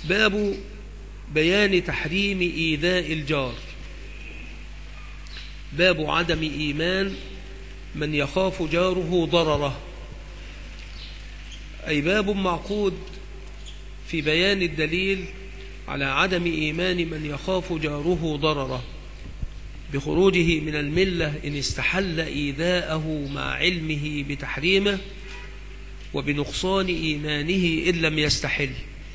باب بيان تحريم إيذاء الجار. باب عدم إيمان من يخاف جاره ضرره، أي باب معقود في بيان الدليل على عدم إيمان من يخاف جاره ضرره بخروجه من الملة إن استحل إيذاءه مع علمه بتحريمه، وبنقصان إيمانه إن لم يستحل.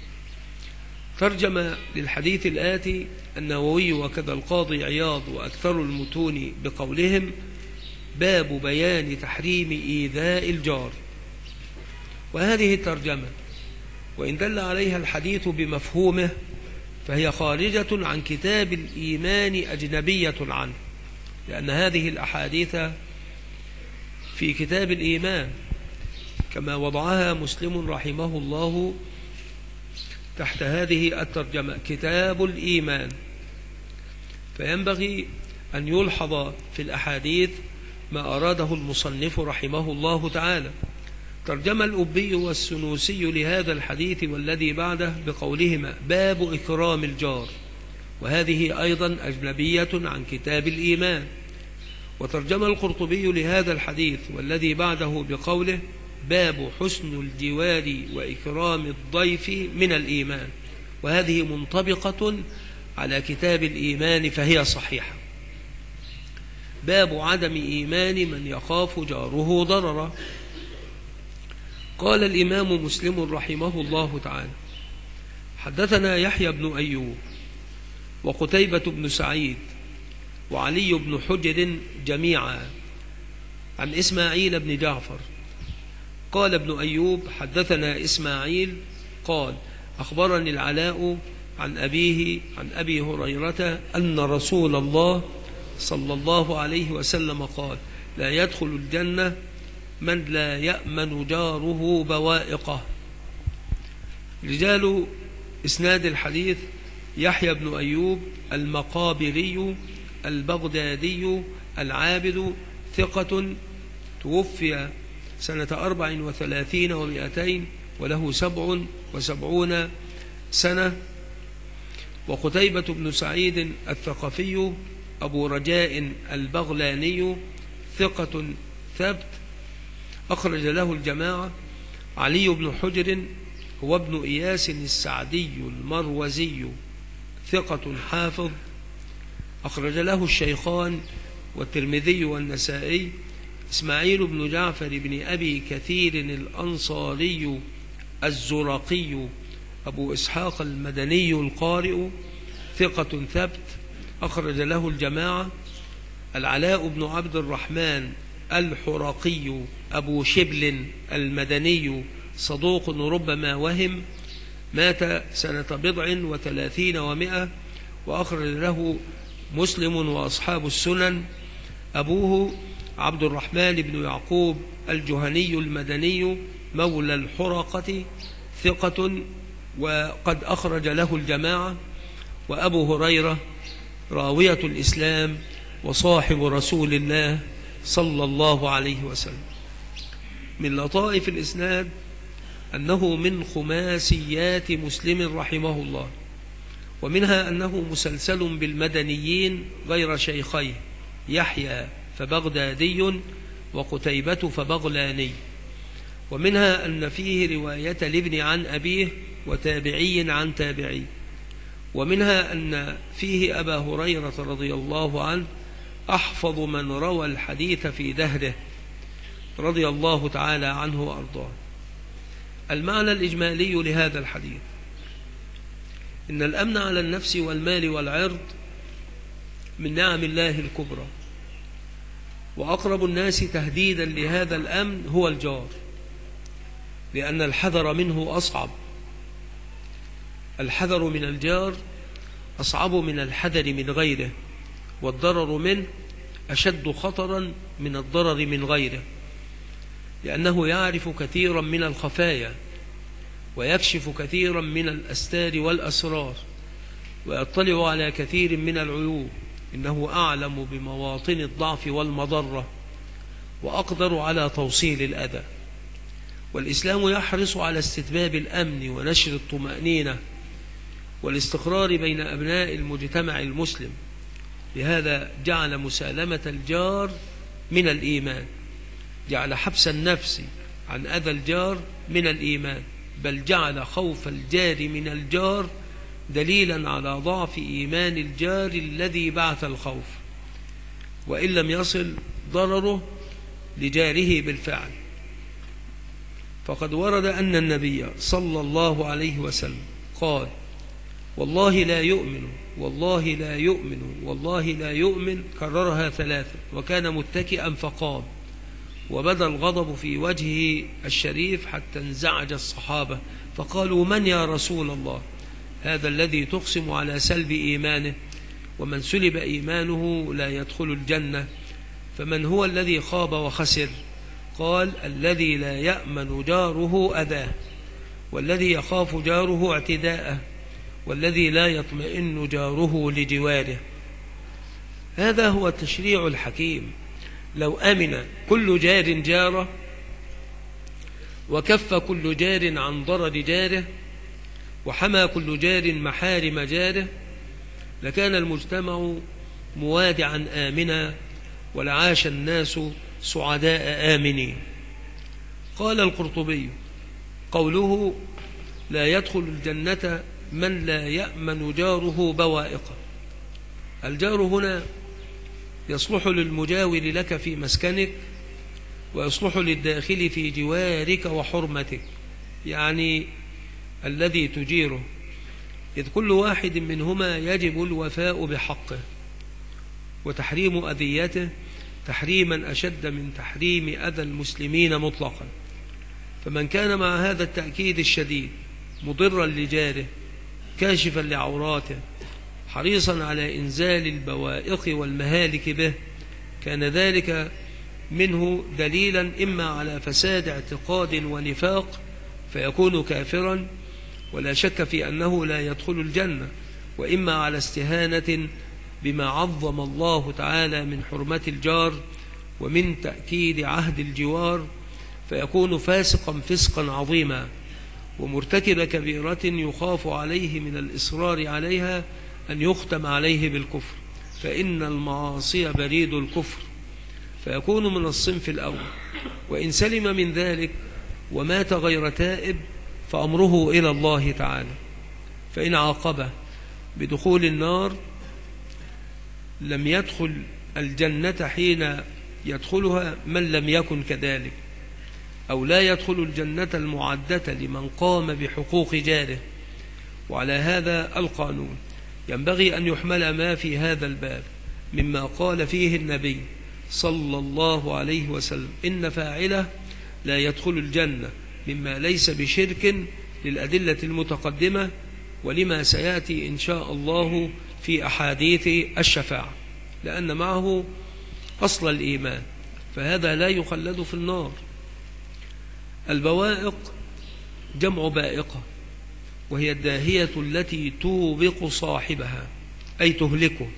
ترجم للحديث الآتي النووي وكذا القاضي عياض وأكثر المتون بقولهم: باب بيان تحريم إيذاء الجار. وهذه الترجمة وإن دل عليها الحديث بمفهومه فهي خارجة عن كتاب الإيمان أجنبية عنه، لأن هذه الأحاديث في كتاب الإيمان كما وضعها مسلم رحمه الله تحت هذه الترجمة كتاب الإيمان. فينبغي أن يلحظ في الأحاديث ما أراده المصنف رحمه الله تعالى. ترجم الأبي والسنوسي لهذا الحديث والذي بعده بقولهما: باب إكرام الجار، وهذه أيضا أجنبية عن كتاب الإيمان. وترجم القرطبي لهذا الحديث والذي بعده بقوله: باب حسن الجوار وإكرام الضيف من الإيمان، وهذه منطبقة على كتاب الإيمان فهي صحيحة. باب عدم إيمان من يخاف جاره ضرره. قال الإمام مسلم رحمه الله تعالى: حدثنا يحيى بن أيوب وقتيبة بن سعيد وعلي بن حجر جميعا عن إسماعيل بن جعفر. قال ابن أيوب: حدثنا إسماعيل قال: أخبرني العلاء عن أبيه عن أبي هريرة أن رسول الله صلى الله عليه وسلم قال: لا يدخل الجنة من لا يأمن جاره بوائقه. رجال إسناد الحديث: يحيى بن أيوب المقابري البغدادي العابد ثقة، توفي سنة 34 و200 وله 77 سنة. وقتيبة بن سعيد الثقفي أبو رجاء البغلاني ثقة ثبت، أخرج له الجماعة. علي بن حجر هو ابن إياس السعدي المروزي ثقة حافظ، أخرج له الشيخان والترمذي والنسائي. إسماعيل بن جعفر بن أبي كثير الأنصاري الزرقي أبو إسحاق المدني القارئ ثقة ثبت، أخرج له الجماعة. العلاء بن عبد الرحمن الحرقي أبو شبل المدني صدوق ربما وهم، مات سنة 37 و100، وأخرج له مسلم وأصحاب السنن. أبوه عبد الرحمن بن يعقوب الجهني المدني مولى الحرقة ثقة، وقد أخرج له الجماعة. وأبو هريرة راوية الإسلام وصاحب رسول الله صلى الله عليه وسلم. من لطائف الإسناد أنه من خماسيات مسلم رحمه الله، ومنها أنه مسلسل بالمدنيين غير شيخيه، يحيى فبغدادي وقتيبة فبغلاني. ومنها أن فيه رواية لابن عن أبيه وتابعي عن تابعي. ومنها أن فيه أبا هريرة رضي الله عنه أحفظ من روى الحديث في دهره رضي الله تعالى عنه وأرضاه. المعنى الإجمالي لهذا الحديث: إن الأمن على النفس والمال والعرض من نعم الله الكبرى، وأقرب الناس تهديدا لهذا الأمن هو الجار، لأن الحذر منه أصعب. الحذر من الجار أصعب من الحذر من غيره، والضرر منه أشد خطرا من الضرر من غيره، لأنه يعرف كثيرا من الخفايا ويكشف كثيرا من الأستار والأسرار ويطلع على كثير من العيوب. إنه أعلم بمواطن الضعف والمضرة وأقدر على توصيل الأذى. والإسلام يحرص على استتباب الأمن ونشر الطمأنينة والاستقرار بين أبناء المجتمع المسلم. لهذا جعل مسالمة الجار من الإيمان، جعل حبس النفس عن أذى الجار من الإيمان، بل جعل خوف الجار من الجار دليلا على ضعف إيمان الجار الذي بعث الخوف، وإن لم يصل ضرره لجاره بالفعل. فقد ورد أن النبي صلى الله عليه وسلم قال: والله لا يؤمن، والله لا يؤمن، والله لا يؤمن، كررها 3، وكان متكئا فقام، وبدا الغضب في وجهه الشريف حتى انزعج الصحابة فقالوا: من يا رسول الله؟ هذا الذي تقسم على سلب إيمانه، ومن سلب إيمانه لا يدخل الجنة، فمن هو الذي خاب وخسر؟ قال: الذي لا يأمن جاره أذاه، والذي يخاف جاره اعتداءه، والذي لا يطمئن جاره لجواره. هذا هو التشريع الحكيم. لو أمن كل جار جاره، وكف كل جار عن ضرر جاره، وحمى كل جار محارم جاره، لكان المجتمع موادعا آمنا، ولعاش الناس سعداء آمنين. قال القرطبي: قوله لا يدخل الجنة من لا يأمن جاره بوائقه. الجار هنا يصلح للمجاور لك في مسكنك، ويصلح للداخل في جوارك وحرمتك، يعني الذي تجيره، إذ كل واحد منهما يجب الوفاء بحقه، وتحريم أذيته تحريما أشد من تحريم أذى المسلمين مطلقا. فمن كان مع هذا التأكيد الشديد مضرا لجاره، كاشفا لعوراته، حريصا على إنزال البوائق والمهالك به، كان ذلك منه دليلا إما على فساد اعتقاد ونفاق فيكون كافرا ولا شك في أنه لا يدخل الجنة، وإما على استهانة بما عظم الله تعالى من حرمة الجار ومن تأكيد عهد الجوار فيكون فاسقا فسقا عظيما، ومرتكب كبيرة يخاف عليه من الإصرار عليها أن يختم عليه بالكفر، فإن المعاصي بريد الكفر، فيكون من الصنف الأول. وإن سلم من ذلك ومات غير تائب فأمره إلى الله تعالى، فإن عاقبه بدخول النار لم يدخل الجنة حين يدخلها من لم يكن كذلك، أو لا يدخل الجنة المعدة لمن قام بحقوق جاره. وعلى هذا القانون ينبغي أن يحمل ما في هذا الباب مما قال فيه النبي صلى الله عليه وسلم: إن فاعله لا يدخل الجنة، مما ليس بشرك، للأدلة المتقدمة ولما سيأتي إن شاء الله في أحاديث الشفاعة، لأن معه أصل الإيمان، فهذا لا يخلد في النار. البوائق جمع بائقة، وهي الداهية التي توبق صاحبها أي تهلكه.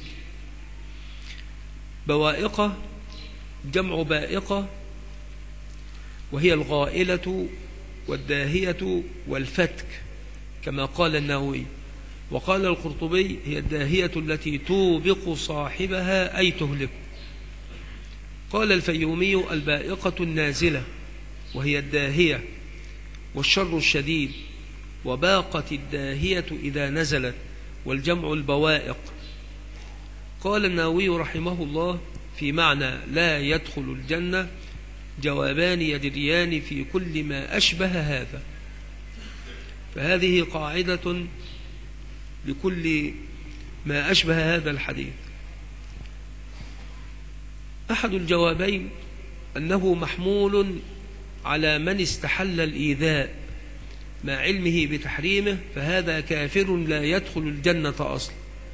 بوائقة جمع بائقة، وهي الغائلة والداهية والفتك كما قال النووي. وقال القرطبي: هي الداهية التي توبق صاحبها أي تهلكه. قال الفيومي: البائقة النازلة، وهي الداهية والشر الشديد، وباقت الداهية إذا نزلت، والجمع البوائق. قال النووي رحمه الله: في معنى لا يدخل الجنة جوابان يجريان في كل ما أشبه هذا، فهذه قاعدة لكل ما أشبه هذا الحديث. أحد الجوابين أنه محمول على من استحل الإيذاء مع علمه بتحريمه، فهذا كافر لا يدخل الجنة أصلا.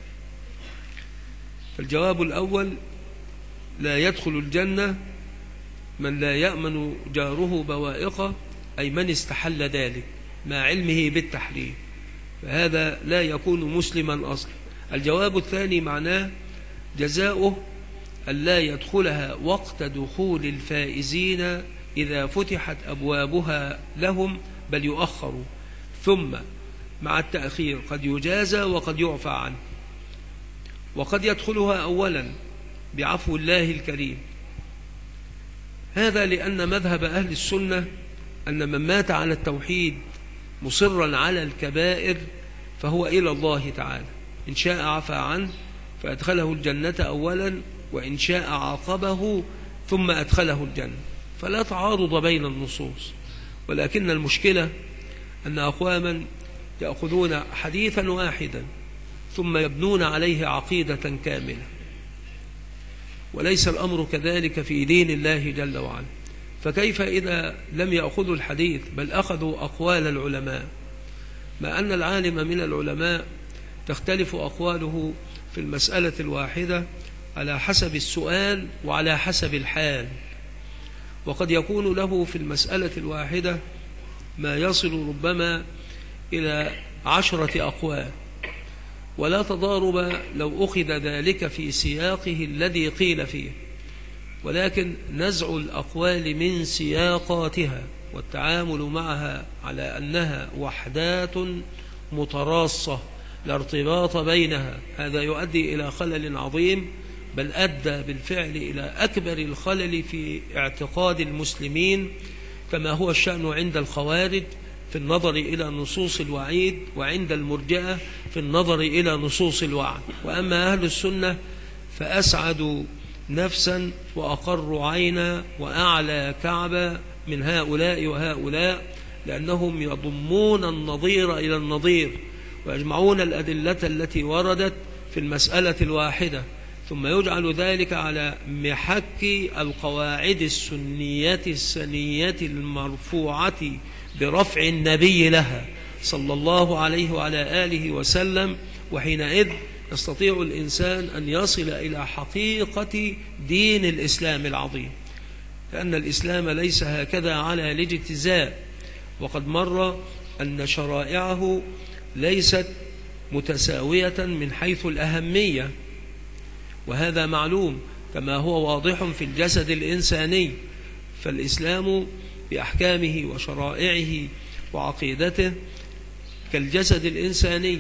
فالجواب الأول: لا يدخل الجنة من لا يأمن جاره بوائقه، أي من استحل ذلك مع علمه بالتحريم، فهذا لا يكون مسلما أصلا. الجواب الثاني معناه جزاؤه ألا يدخلها وقت دخول الفائزين إذا فتحت أبوابها لهم، بل يؤخر، ثم مع التأخير قد يجازى وقد يعفى عنه، وقد يدخلها أولا بعفو الله الكريم. هذا لأن مذهب أهل السنة أن من مات على التوحيد مصرا على الكبائر فهو إلى الله تعالى، إن شاء عفى عنه فأدخله الجنة أولا، وإن شاء عاقبه ثم أدخله الجنة، فلا تعارض بين النصوص. ولكن المشكلة أن أقواما يأخذون حديثا واحدا ثم يبنون عليه عقيدة كاملة، وليس الأمر كذلك في دين الله جل وعلا. فكيف إذا لم يأخذوا الحديث بل أخذوا أقوال العلماء، مع أن العالم من العلماء تختلف أقواله في المسألة الواحدة على حسب السؤال وعلى حسب الحال، وقد يكون له في المسألة الواحدة ما يصل ربما إلى 10 أقوال، ولا تضارب لو أخذ ذلك في سياقه الذي قيل فيه، ولكن نزع الأقوال من سياقاتها والتعامل معها على أنها وحدات متراصة لا ارتباط بينها، هذا يؤدي إلى خلل عظيم، بل أدى بالفعل إلى أكبر الخلل في اعتقاد المسلمين، كما هو الشأن عند الخوارج في النظر إلى نصوص الوعيد، وعند المرجئة في النظر إلى نصوص الوعد. وأما أهل السنة فأسعدوا نفسا وأقر عينا وأعلى كعبا من هؤلاء وهؤلاء، لأنهم يضمون النظير إلى النظير ويجمعون الأدلة التي وردت في المسألة الواحدة، ثم يجعل ذلك على محك القواعد السنية السنية المرفوعة برفع النبي لها صلى الله عليه وعلى آله وسلم. وحينئذ يستطيع الإنسان أن يصل إلى حقيقة دين الإسلام العظيم، لأن الإسلام ليس هكذا على الاجتزاء، وقد مر أن شرائعه ليست متساوية من حيث الأهمية، وهذا معلوم كما هو واضح في الجسد الإنساني. فالإسلام بأحكامه وشرائعه وعقيدته كالجسد الإنساني،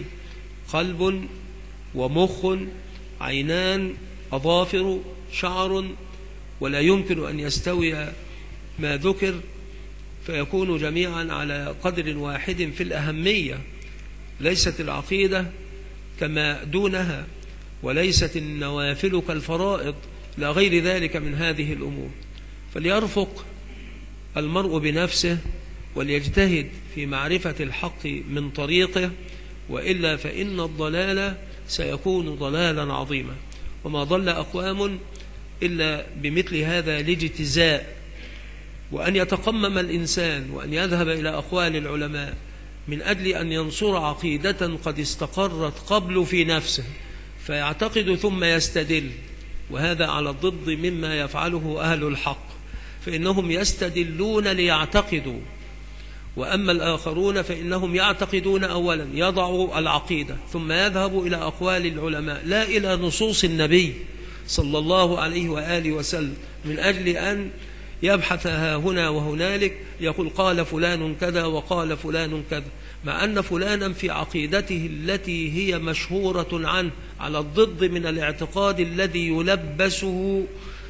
قلب ومخ، عينان، أظافر، شعر، ولا يمكن أن يستوي ما ذكر فيكون جميعا على قدر واحد في الأهمية. ليست العقيدة كما دونها، وليست النوافل كالفرائض، لا غير ذلك من هذه الأمور. فليرفق المرء بنفسه وليجتهد في معرفة الحق من طريقه، وإلا فإن الضلال سيكون ضلالا عظيما. وما ضل أقوام إلا بمثل هذا الاجتزاء، وأن يتقمم الإنسان وأن يذهب إلى أقوال العلماء من أجل أن ينصر عقيدة قد استقرت قبل في نفسه فيعتقد ثم يستدل، وهذا على الضد مما يفعله أهل الحق، فإنهم يستدلون ليعتقدوا، وأما الآخرون فإنهم يعتقدون أولا، يضعوا العقيدة ثم يذهبوا إلى أقوال العلماء لا إلى نصوص النبي صلى الله عليه وآله وسلم، من أجل أن يبحث ها هنا وهنالك، يقول قال فلان كذا وقال فلان كذا، مع أن فلانا في عقيدته التي هي مشهورة عنه على الضد من الاعتقاد الذي يلبسه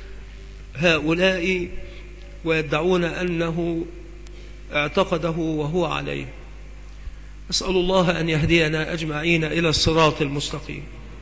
هؤلاء ويدعون أنه اعتقده وهو عليه. أسأل الله أن يهدينا أجمعين إلى الصراط المستقيم.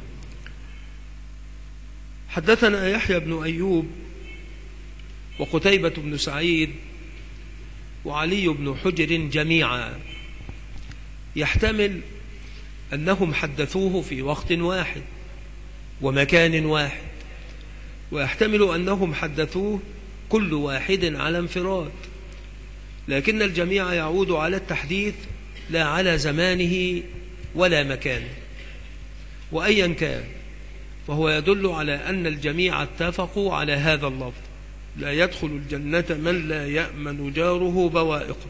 حدثنا يحيى بن أيوب وقتيبة بن سعيد وعلي بن حجر جميعا، يحتمل أنهم حدثوه في وقت واحد ومكان واحد، ويحتمل أنهم حدثوه كل واحد على انفراد، لكن الجميع يعود على التحديث لا على زمانه ولا مكانه. وأيا كان فهو يدل على أن الجميع اتفقوا على هذا اللفظ: لا يدخل الجنة من لا يأمن جاره بوائقه،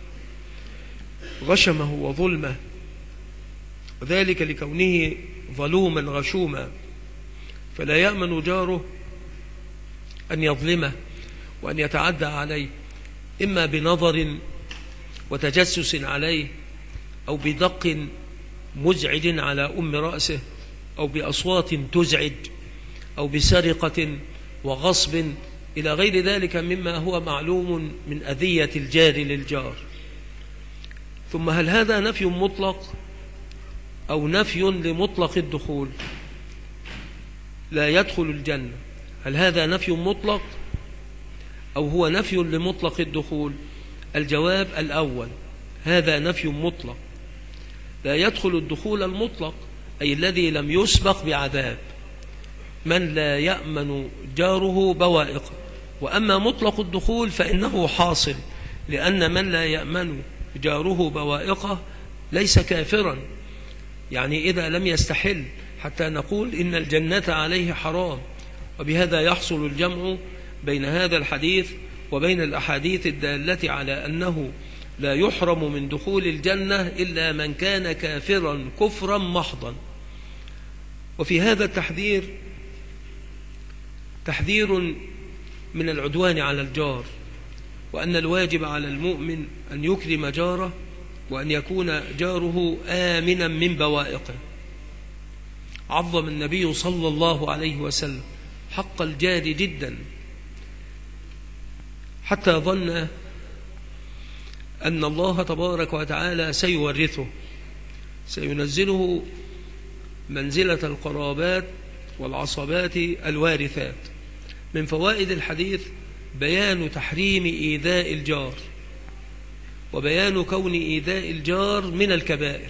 غشمه وظلمه، وذلك لكونه ظلوما غشوما، فلا يأمن جاره أن يظلمه وأن يتعدى عليه، إما بنظر وتجسس عليه، أو بدق مزعج على رأسه، أو بأصوات تزعج، أو بسرقة وغصب إلى غير ذلك مما هو معلوم من أذية الجار للجار. ثم هل هذا نفي مطلق أو نفي لمطلق الدخول؟ لا يدخل الجنة، هل هذا نفي مطلق أو هو نفي لمطلق الدخول؟ الجواب الأول، هذا نفي مطلق. لا يدخل الدخول المطلق أي الذي لم يسبق بعذاب، من لا يأمن جاره بوائقه. وأما مطلق الدخول فإنه حاصل، لأن من لا يأمن جاره بوائقه ليس كافرا، يعني إذا لم يستحل حتى نقول إن الجنة عليه حرام. وبهذا يحصل الجمع بين هذا الحديث وبين الأحاديث الدالة على أنه لا يحرم من دخول الجنة إلا من كان كافرا كفرا محضا. وفي هذا التحذير تحذير من العدوان على الجار، وأن الواجب على المؤمن أن يكرم جاره، وأن يكون جاره آمنا من بوائقه. عظم النبي صلى الله عليه وسلم حق الجار جدا، حتى ظن أن الله تبارك وتعالى سيورثه، سينزله منزلة القرابات والعصبات الوارثات. من فوائد الحديث بيان تحريم إيذاء الجار، وبيان كون إيذاء الجار من الكبائر.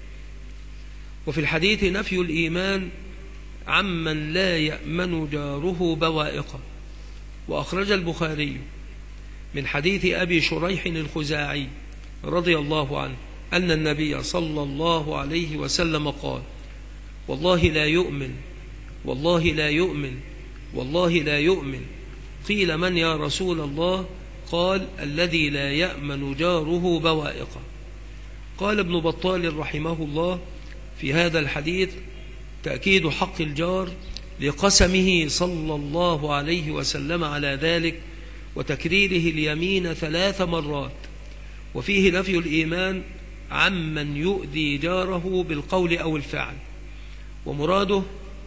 وفي الحديث نفي الإيمان عمن لا يأمن جاره بوائقه. وأخرج البخاري من حديث أبي شريح الخزاعي رضي الله عنه أن النبي صلى الله عليه وسلم قال: والله لا يؤمن، والله لا يؤمن، والله لا يؤمن. قيل: من يا رسول الله؟ قال: الذي لا يأمن جاره بوائقه. قال ابن بطال رحمه الله في هذا الحديث تأكيد حق الجار لقسمه صلى الله عليه وسلم على ذلك، وتكريره اليمين 3 مرات. وفيه نفي الإيمان عمن يؤذي جاره بالقول أو الفعل، ومراده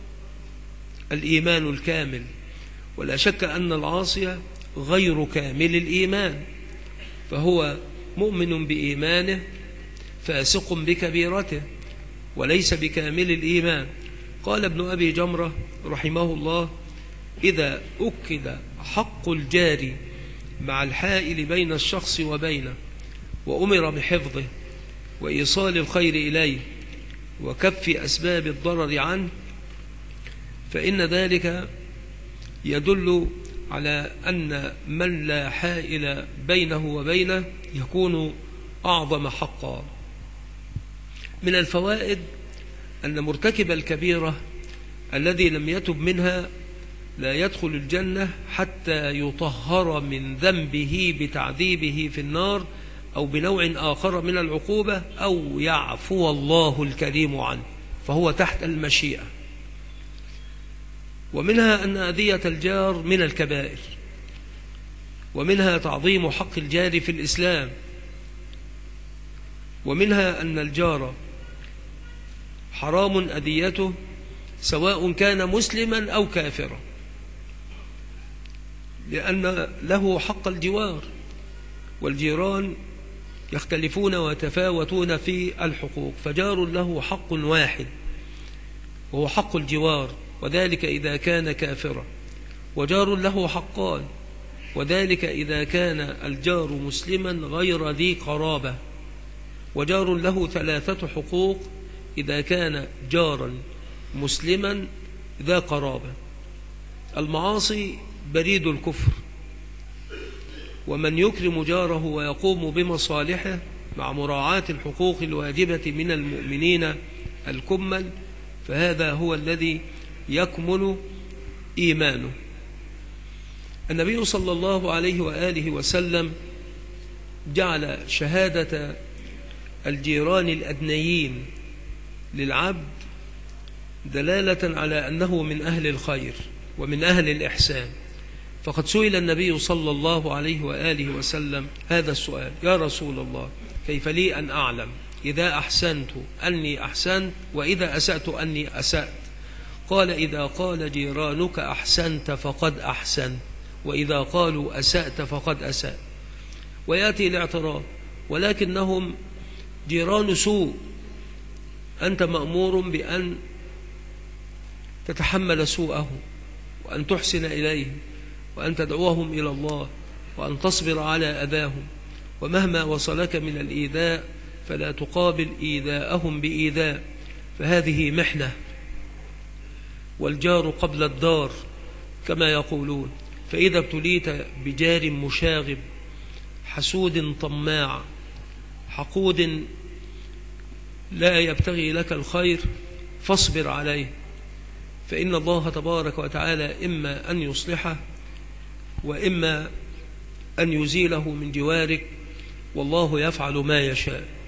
الإيمان الكامل. ولا شك أن العاصي غير كامل الإيمان، فهو مؤمن بإيمانه فاسق بكبيرته وليس بكامل الإيمان. قال ابن أبي جمرة رحمه الله: إذا أكد حق الجار مع الحائل بين الشخص وبينه، وأمر بحفظه وإيصال الخير إليه وكف أسباب الضرر عنه، فإن ذلك يدل على أن من لا حائل بينه وبينه يكون أعظم حقا. من الفوائد أن مرتكب الكبيرة الذي لم يتب منها لا يدخل الجنة حتى يطهر من ذنبه بتعذيبه في النار أو بنوع آخر من العقوبة، أو يعفو الله الكريم عنه، فهو تحت المشيئة. ومنها أن أذية الجار من الكبائر، ومنها تعظيم حق الجار في الإسلام، ومنها أن الجار حرام أذيته سواء كان مسلما أو كافرا، لأن له حق الجوار، والجيران يختلفون ويتفاوتون في الحقوق، فجار له حق واحد وهو حق الجوار، وذلك إذا كان كافرا، وجار له حقان، وذلك إذا كان الجار مسلما غير ذي قرابة، وجار له 3 حقوق إذا كان جارا مسلما ذا قرابة. المعاصي بريد الكفر، ومن يكرم جاره ويقوم بمصالحه مع مراعاة الحقوق الواجبة من المؤمنين الكمل، فهذا هو الذي يكمل إيمانه. النبي صلى الله عليه وآله وسلم جعل شهادة الجيران الأدنيين للعبد دلالة على أنه من أهل الخير ومن أهل الإحسان. فقد سئل النبي صلى الله عليه وآله وسلم هذا السؤال: يا رسول الله، كيف لي أن أعلم إذا أحسنت أني أحسنت، وإذا أسأت أني أسأت. قال إذا قال جيرانك أحسنت فقد أحسنت، وإذا قالوا أسأت فقد أسأت. ويأتي الاعتراض: ولكنهم جيران سوء، أنت مأمور بأن تتحمل سوءه، وأن تحسن إليهم، وأن تدعوهم إلى الله، وأن تصبر على أذاهم، ومهما وصلك من الإيذاء فلا تقابل إيذاءهم بإيذاء، فهذه محنة، والجار قبل الدار كما يقولون. فإذا ابتليت بجار مشاغب حسود طماع حقود لا يبتغي لك الخير فاصبر عليه، فإن الله تبارك وتعالى إما أن يصلحه وإما أن يزيله من جوارك، والله يفعل ما يشاء.